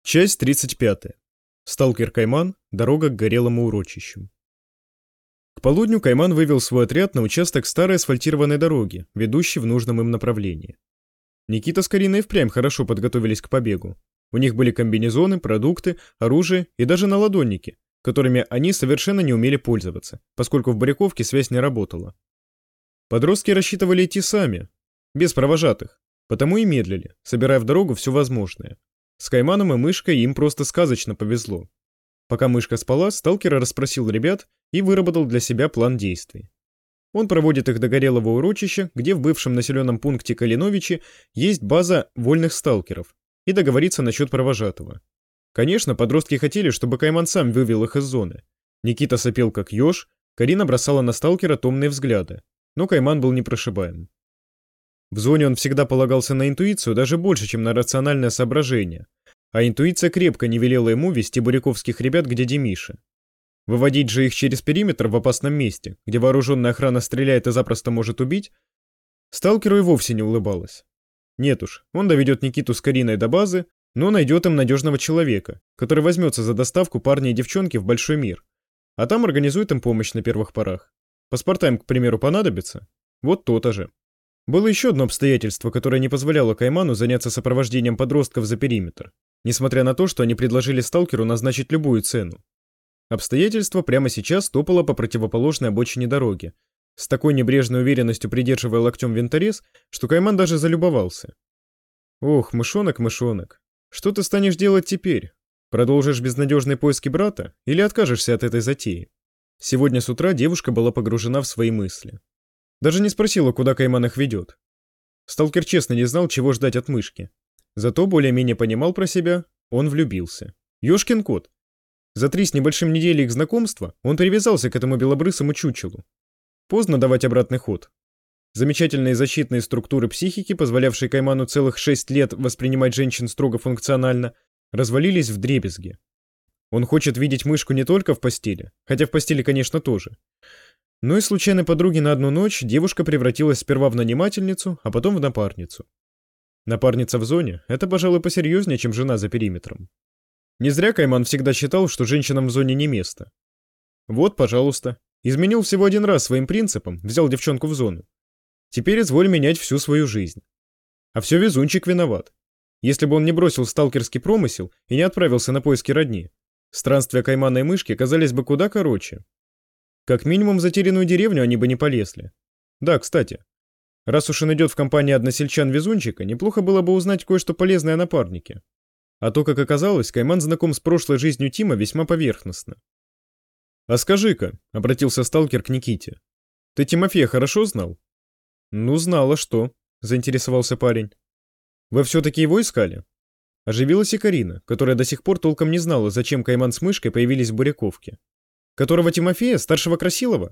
Часть 35. Сталкер Кайман. Дорога к горелому урочищу. К полудню Кайман вывел свой отряд на участок старой асфальтированной дороги, ведущей в нужном им направлении. Никита с Кариной впрямь хорошо подготовились к побегу. У них были комбинезоны, продукты, оружие и даже наладонники, которыми они совершенно не умели пользоваться, поскольку в Баряковке связь не работала. Подростки рассчитывали идти сами, без провожатых, потому и медлили, собирая в дорогу все возможное. С Кайманом и Мышкой им просто сказочно повезло. Пока Мышка спала, сталкер расспросил ребят и выработал для себя план действий. Он проводит их до горелого урочища, где в бывшем населенном пункте Калиновичи есть база вольных сталкеров, и договориться насчет провожатого. Конечно, подростки хотели, чтобы Кайман сам вывел их из зоны. Никита сопел как еж, Карина бросала на сталкера томные взгляды, но Кайман был непрошибаем. В зоне он всегда полагался на интуицию даже больше, чем на рациональное соображение, а интуиция крепко не велела ему вести буряковских ребят к дяде Мише. Выводить же их через периметр в опасном месте, где вооруженная охрана стреляет и запросто может убить, сталкеру и вовсе не улыбалось. Нет уж, он доведет Никиту с Кариной до базы, но найдет им надежного человека, который возьмется за доставку парня и девчонки в большой мир, а там организует им помощь на первых порах. Паспорта им, к примеру, понадобится? Вот то-то же. Было еще одно обстоятельство, которое не позволяло Кайману заняться сопровождением подростков за периметр, несмотря на то, что они предложили сталкеру назначить любую цену. Обстоятельство прямо сейчас топало по противоположной обочине дороги, с такой небрежной уверенностью придерживая локтем винторез, что Кайман даже залюбовался. «Ох, мышонок, мышонок, что ты станешь делать теперь? Продолжишь безнадежные поиски брата или откажешься от этой затеи?» Сегодня с утра девушка была погружена в свои мысли. Даже не спросила, куда Кайман их ведет. Сталкер честно не знал, чего ждать от Мышки. Зато более-менее понимал про себя, он влюбился. Ёшкин кот. За 3 с небольшим недели их знакомства он привязался к этому белобрысому чучелу. Поздно давать обратный ход. Замечательные защитные структуры психики, позволявшие Кайману целых 6 лет воспринимать женщин строго функционально, развалились вдребезги. Он хочет видеть Мышку не только в постели, хотя в постели, конечно, тоже. Но и случайной подруги на одну ночь девушка превратилась сперва в нанимательницу, а потом в напарницу. Напарница в зоне – это, пожалуй, посерьезнее, чем жена за периметром. Не зря Кайман всегда считал, что женщинам в зоне не место. Вот, пожалуйста, изменил всего один раз своим принципам, взял девчонку в зону. Теперь изволь менять всю свою жизнь. А все везунчик виноват. Если бы он не бросил сталкерский промысел и не отправился на поиски родни, странствия Каймана и Мышки оказались бы куда короче. Как минимум, в затерянную деревню они бы не полезли. Да, кстати, раз уж он идет в компании односельчан-везунчика, неплохо было бы узнать кое-что полезное о напарнике. А то, как оказалось, Кайман знаком с прошлой жизнью Тима весьма поверхностно. «А скажи-ка», — обратился сталкер к Никите, — «ты Тимофея хорошо знал?» «Ну, знал, а что?» — заинтересовался парень. «Вы все-таки его искали?» Оживилась и Карина, которая до сих пор толком не знала, зачем Кайман с Мышкой появились в Буряковке. «Которого Тимофея, старшего Красилова?»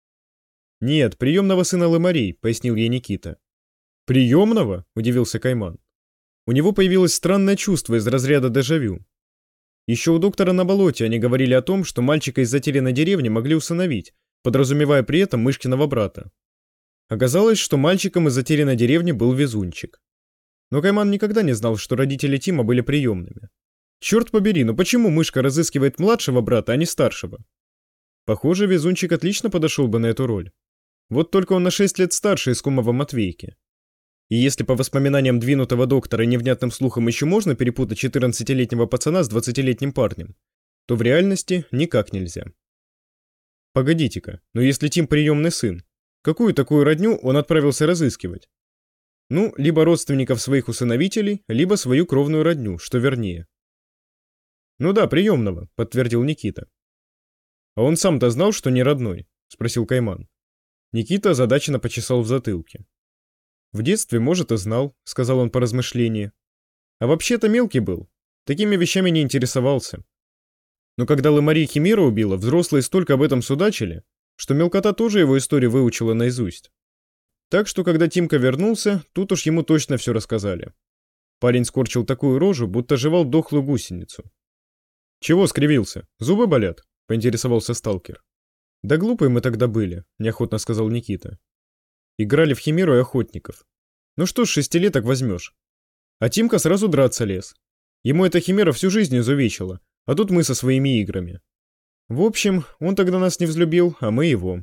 «Нет, приемного сына Лымарей», — пояснил ей Никита. «Приемного?» — удивился Кайман. У него появилось странное чувство из разряда дежавю. Еще у доктора на болоте они говорили о том, что мальчика из затерянной деревни могли усыновить, подразумевая при этом Мышкиного брата. Оказалось, что мальчиком из затерянной деревни был везунчик. Но Кайман никогда не знал, что родители Тима были приемными. Черт побери, но почему Мышка разыскивает младшего брата, а не старшего? Похоже, везунчик отлично подошел бы на эту роль. Вот только он на 6 лет старше искомого Матвейки. И если по воспоминаниям двинутого доктора и невнятным слухам еще можно перепутать 14-летнего пацана с 20-летним парнем, то в реальности никак нельзя. Погодите-ка, но если Тим приемный сын, какую такую родню он отправился разыскивать? Ну, либо родственников своих усыновителей, либо свою кровную родню, что вернее. «Ну да, приемного», — подтвердил Никита. «А он сам-то знал, что не родной?» — спросил Кайман. Никита озадаченно почесал в затылке. «В детстве, может, и знал», — сказал он по размышлении. «А вообще-то мелкий был, такими вещами не интересовался. Но когда Лымари Химера убила, взрослые столько об этом судачили, что мелкота тоже его историю выучила наизусть. Так что, когда Тимка вернулся, тут уж ему точно все рассказали». Парень скорчил такую рожу, будто жевал дохлую гусеницу. «Чего скривился? Зубы болят?» — поинтересовался сталкер. «Да глупые мы тогда были», — неохотно сказал Никита. «Играли в Химеру и охотников. Ну что ж, 6-леток возьмешь». А Тимка сразу драться лез. Ему эта химера всю жизнь изувечила, а тут мы со своими играми. В общем, он тогда нас не взлюбил, а мы его.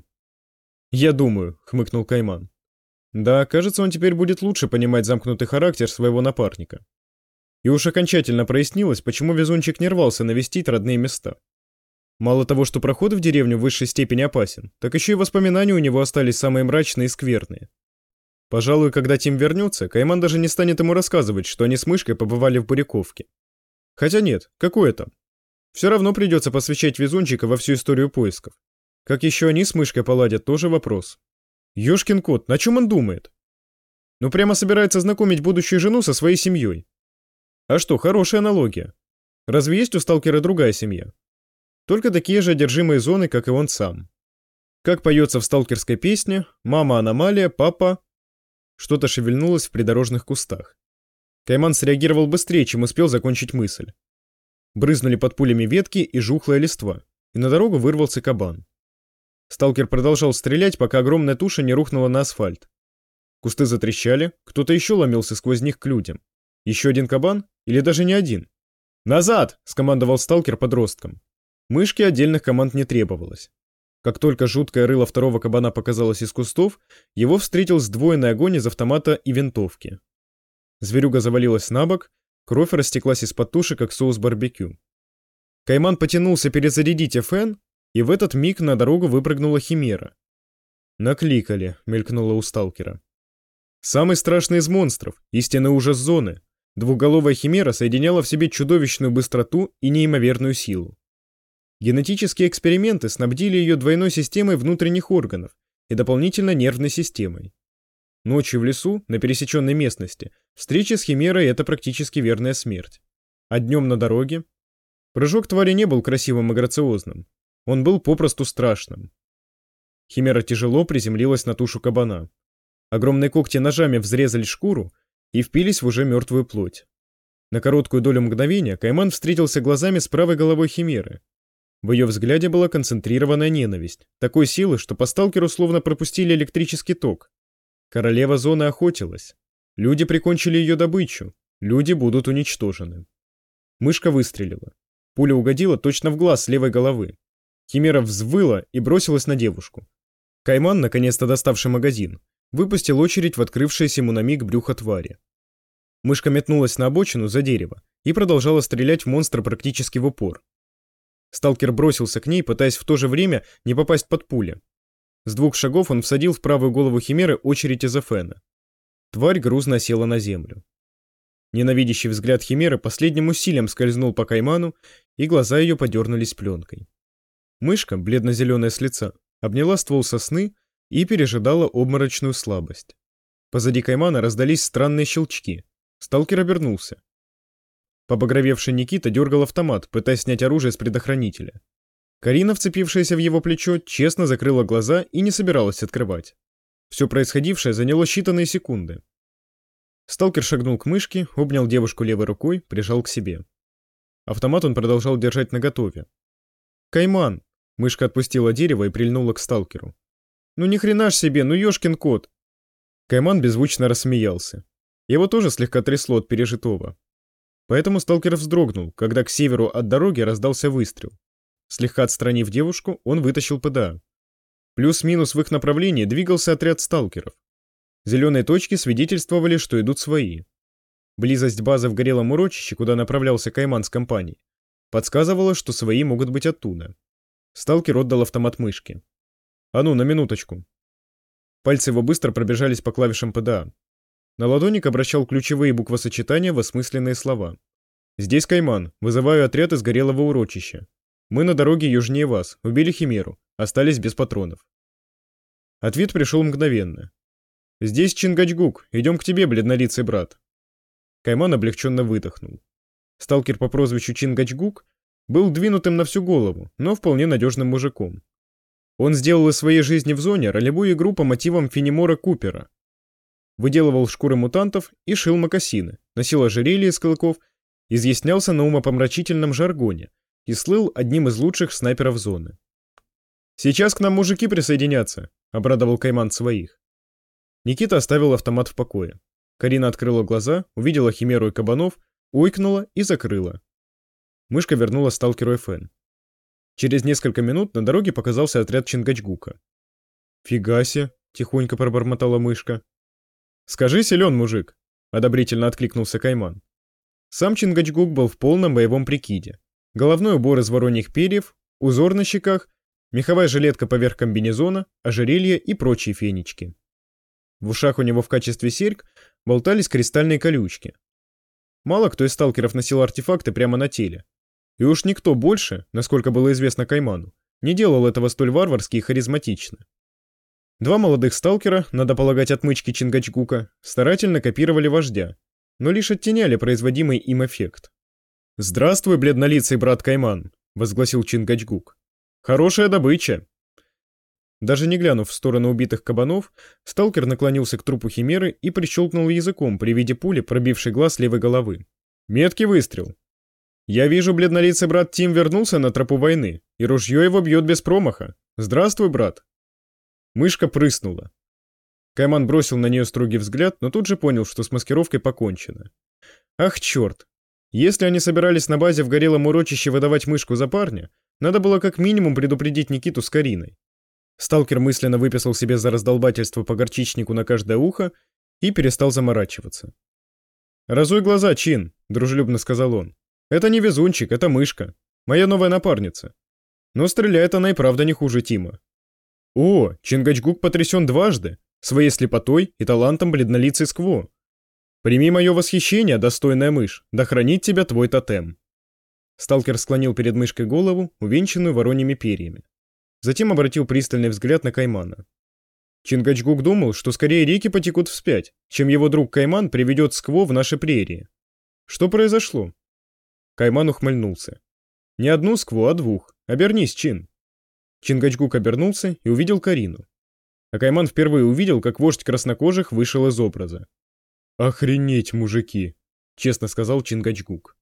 «Я думаю», — хмыкнул Кайман. «Да, кажется, он теперь будет лучше понимать замкнутый характер своего напарника». И уж окончательно прояснилось, почему везунчик не рвался навестить родные места. Мало того, что проход в деревню в высшей степени опасен, так еще и воспоминания у него остались самые мрачные и скверные. Пожалуй, когда Тим вернется, Кайман даже не станет ему рассказывать, что они с Мышкой побывали в Буряковке. Хотя нет, какое там. Все равно придется посвящать везунчика во всю историю поисков. Как еще они с Мышкой поладят, тоже вопрос. Ёшкин кот, на чем он думает? Ну прямо собирается знакомить будущую жену со своей семьей. А что, хорошая аналогия. Разве есть у сталкера другая семья? Только такие же одержимые зоны, как и он сам. Как поется в сталкерской песне, мама аномалия, папа... Что-то шевельнулось в придорожных кустах. Кайман среагировал быстрее, чем успел закончить мысль. Брызнули под пулями ветки и жухлая листва, и на дорогу вырвался кабан. Сталкер продолжал стрелять, пока огромная туша не рухнула на асфальт. Кусты затрещали, кто-то еще ломился сквозь них к людям. Еще один кабан? Или даже не один? «Назад!» — скомандовал сталкер подросткам. Мышке отдельных команд не требовалось. Как только жуткое рыло второго кабана показалось из кустов, его встретил сдвоенный огонь из автомата и винтовки. Зверюга завалилась на бок, кровь растеклась из-под туши, как соус барбекю. Кайман потянулся перезарядить ФН, и в этот миг на дорогу выпрыгнула химера. «Накликали», — мелькнуло у сталкера. Самый страшный из монстров, истинный ужас зоны. Двуголовая химера соединяла в себе чудовищную быстроту и неимоверную силу. Генетические эксперименты снабдили ее двойной системой внутренних органов и дополнительно нервной системой. Ночью в лесу, на пересеченной местности, встреча с химерой — это практически верная смерть. А днем на дороге? Прыжок твари не был красивым и грациозным. Он был попросту страшным. Химера тяжело приземлилась на тушу кабана. Огромные когти ножами взрезали шкуру и впились в уже мертвую плоть. На короткую долю мгновения Кайман встретился глазами с правой головой химеры. В ее взгляде была концентрированная ненависть, такой силы, что по сталкеру словно пропустили электрический ток. Королева зоны охотилась. Люди прикончили ее добычу. Люди будут уничтожены. Мышка выстрелила. Пуля угодила точно в глаз с левой головы. Химера взвыла и бросилась на девушку. Кайман, наконец-то доставший магазин, выпустил очередь в открывшееся ему на миг брюхо твари. Мышка метнулась на обочину за дерево и продолжала стрелять в монстра практически в упор. Сталкер бросился к ней, пытаясь в то же время не попасть под пули. С 2 шагов он всадил в правую голову химеры очередь из ФНа. Тварь грузно села на землю. Ненавидящий взгляд химеры последним усилием скользнул по Кайману, и глаза ее подернулись пленкой. Мышка, бледно-зеленая с лица, обняла ствол сосны и пережидала обморочную слабость. Позади Каймана раздались странные щелчки. Сталкер обернулся. Побагровевший Никита дергал автомат, пытаясь снять оружие с предохранителя. Карина, вцепившаяся в его плечо, честно закрыла глаза и не собиралась открывать. Все происходившее заняло считанные секунды. Сталкер шагнул к мышке, обнял девушку левой рукой, прижал к себе. Автомат он продолжал держать наготове. «Кайман!» — мышка отпустила дерево и прильнула к сталкеру. «Ну ни хрена ж себе, ну ёшкин кот!» Кайман беззвучно рассмеялся. Его тоже слегка трясло от пережитого. Поэтому сталкер вздрогнул, когда к северу от дороги раздался выстрел. Слегка отстранив девушку, он вытащил ПДА. Плюс-минус в их направлении двигался отряд сталкеров. Зеленые точки свидетельствовали, что идут свои. Близость базы в горелом урочище, куда направлялся Кайман с компанией, подсказывала, что свои могут быть оттуда. Сталкер отдал автомат мышке. «А ну, на минуточку». Пальцы его быстро пробежались по клавишам ПДА. Наладонник обращал ключевые буквосочетания в осмысленные слова. «Здесь Кайман. Вызываю отряд из горелого урочища. Мы на дороге южнее вас. Убили химеру. Остались без патронов». Ответ пришел мгновенно. «Здесь Чингачгук. Идем к тебе, бледнолицый брат». Кайман облегченно выдохнул. Сталкер по прозвищу Чингачгук был двинутым на всю голову, но вполне надежным мужиком. Он сделал из своей жизни в зоне ролевую игру по мотивам Фенемора Купера. Выделывал шкуры мутантов и шил мокасины, носил ожерелье из клыков, изъяснялся на умопомрачительном жаргоне и слыл одним из лучших снайперов зоны. «Сейчас к нам мужики присоединятся», — обрадовал Кайман своих. Никита оставил автомат в покое. Карина открыла глаза, увидела химеру и кабанов, ойкнула и закрыла. Мышка вернула сталкеру ФН. Через несколько минут на дороге показался отряд Чингачгука. «Фига се!» — тихонько пробормотала мышка. «Скажи, силен мужик!» — одобрительно откликнулся Кайман. Сам Чингачгук был в полном боевом прикиде. Головной убор из вороньих перьев, узор на щеках, меховая жилетка поверх комбинезона, ожерелье и прочие фенечки. В ушах у него в качестве серьг болтались кристальные колючки. Мало кто из сталкеров носил артефакты прямо на теле. И уж никто больше, насколько было известно Кайману, не делал этого столь варварски и харизматично. Два молодых сталкера, надо полагать отмычки Чингачгука, старательно копировали вождя, но лишь оттеняли производимый им эффект. «Здравствуй, бледнолицый брат Кайман», — возгласил Чингачгук. «Хорошая добыча». Даже не глянув в сторону убитых кабанов, сталкер наклонился к трупу химеры и прищелкнул языком при виде пули, пробившей глаз левой головы. Меткий выстрел. «Я вижу, бледнолицый брат Тим вернулся на тропу войны, и ружье его бьет без промаха. Здравствуй, брат». Мышка прыснула. Кайман бросил на нее строгий взгляд, но тут же понял, что с маскировкой покончено. Ах, черт! Если они собирались на базе в горелом урочище выдавать мышку за парня, надо было как минимум предупредить Никиту с Кариной. Сталкер мысленно выписал себе за раздолбательство по горчичнику на каждое ухо и перестал заморачиваться. «Разуй глаза, Чин», — дружелюбно сказал он. «Это не везунчик, это мышка. Моя новая напарница. Но стреляет она и правда не хуже Тима». «О, Чингачгук потрясен дважды, своей слепотой и талантом бледнолицей Скво. Прими мое восхищение, достойная мышь, да хранит тебя твой тотем». Сталкер склонил перед мышкой голову, увенчанную вороньими перьями. Затем обратил пристальный взгляд на Каймана. Чингачгук думал, что скорее реки потекут вспять, чем его друг Кайман приведет Скво в наши прерии. Что произошло? Кайман ухмыльнулся. Не одну Скво, а двух. Обернись, Чин. Чингачгук обернулся и увидел Карину. А Кайман впервые увидел, как вождь краснокожих вышел из образа. «Охренеть, мужики!» — честно сказал Чингачгук.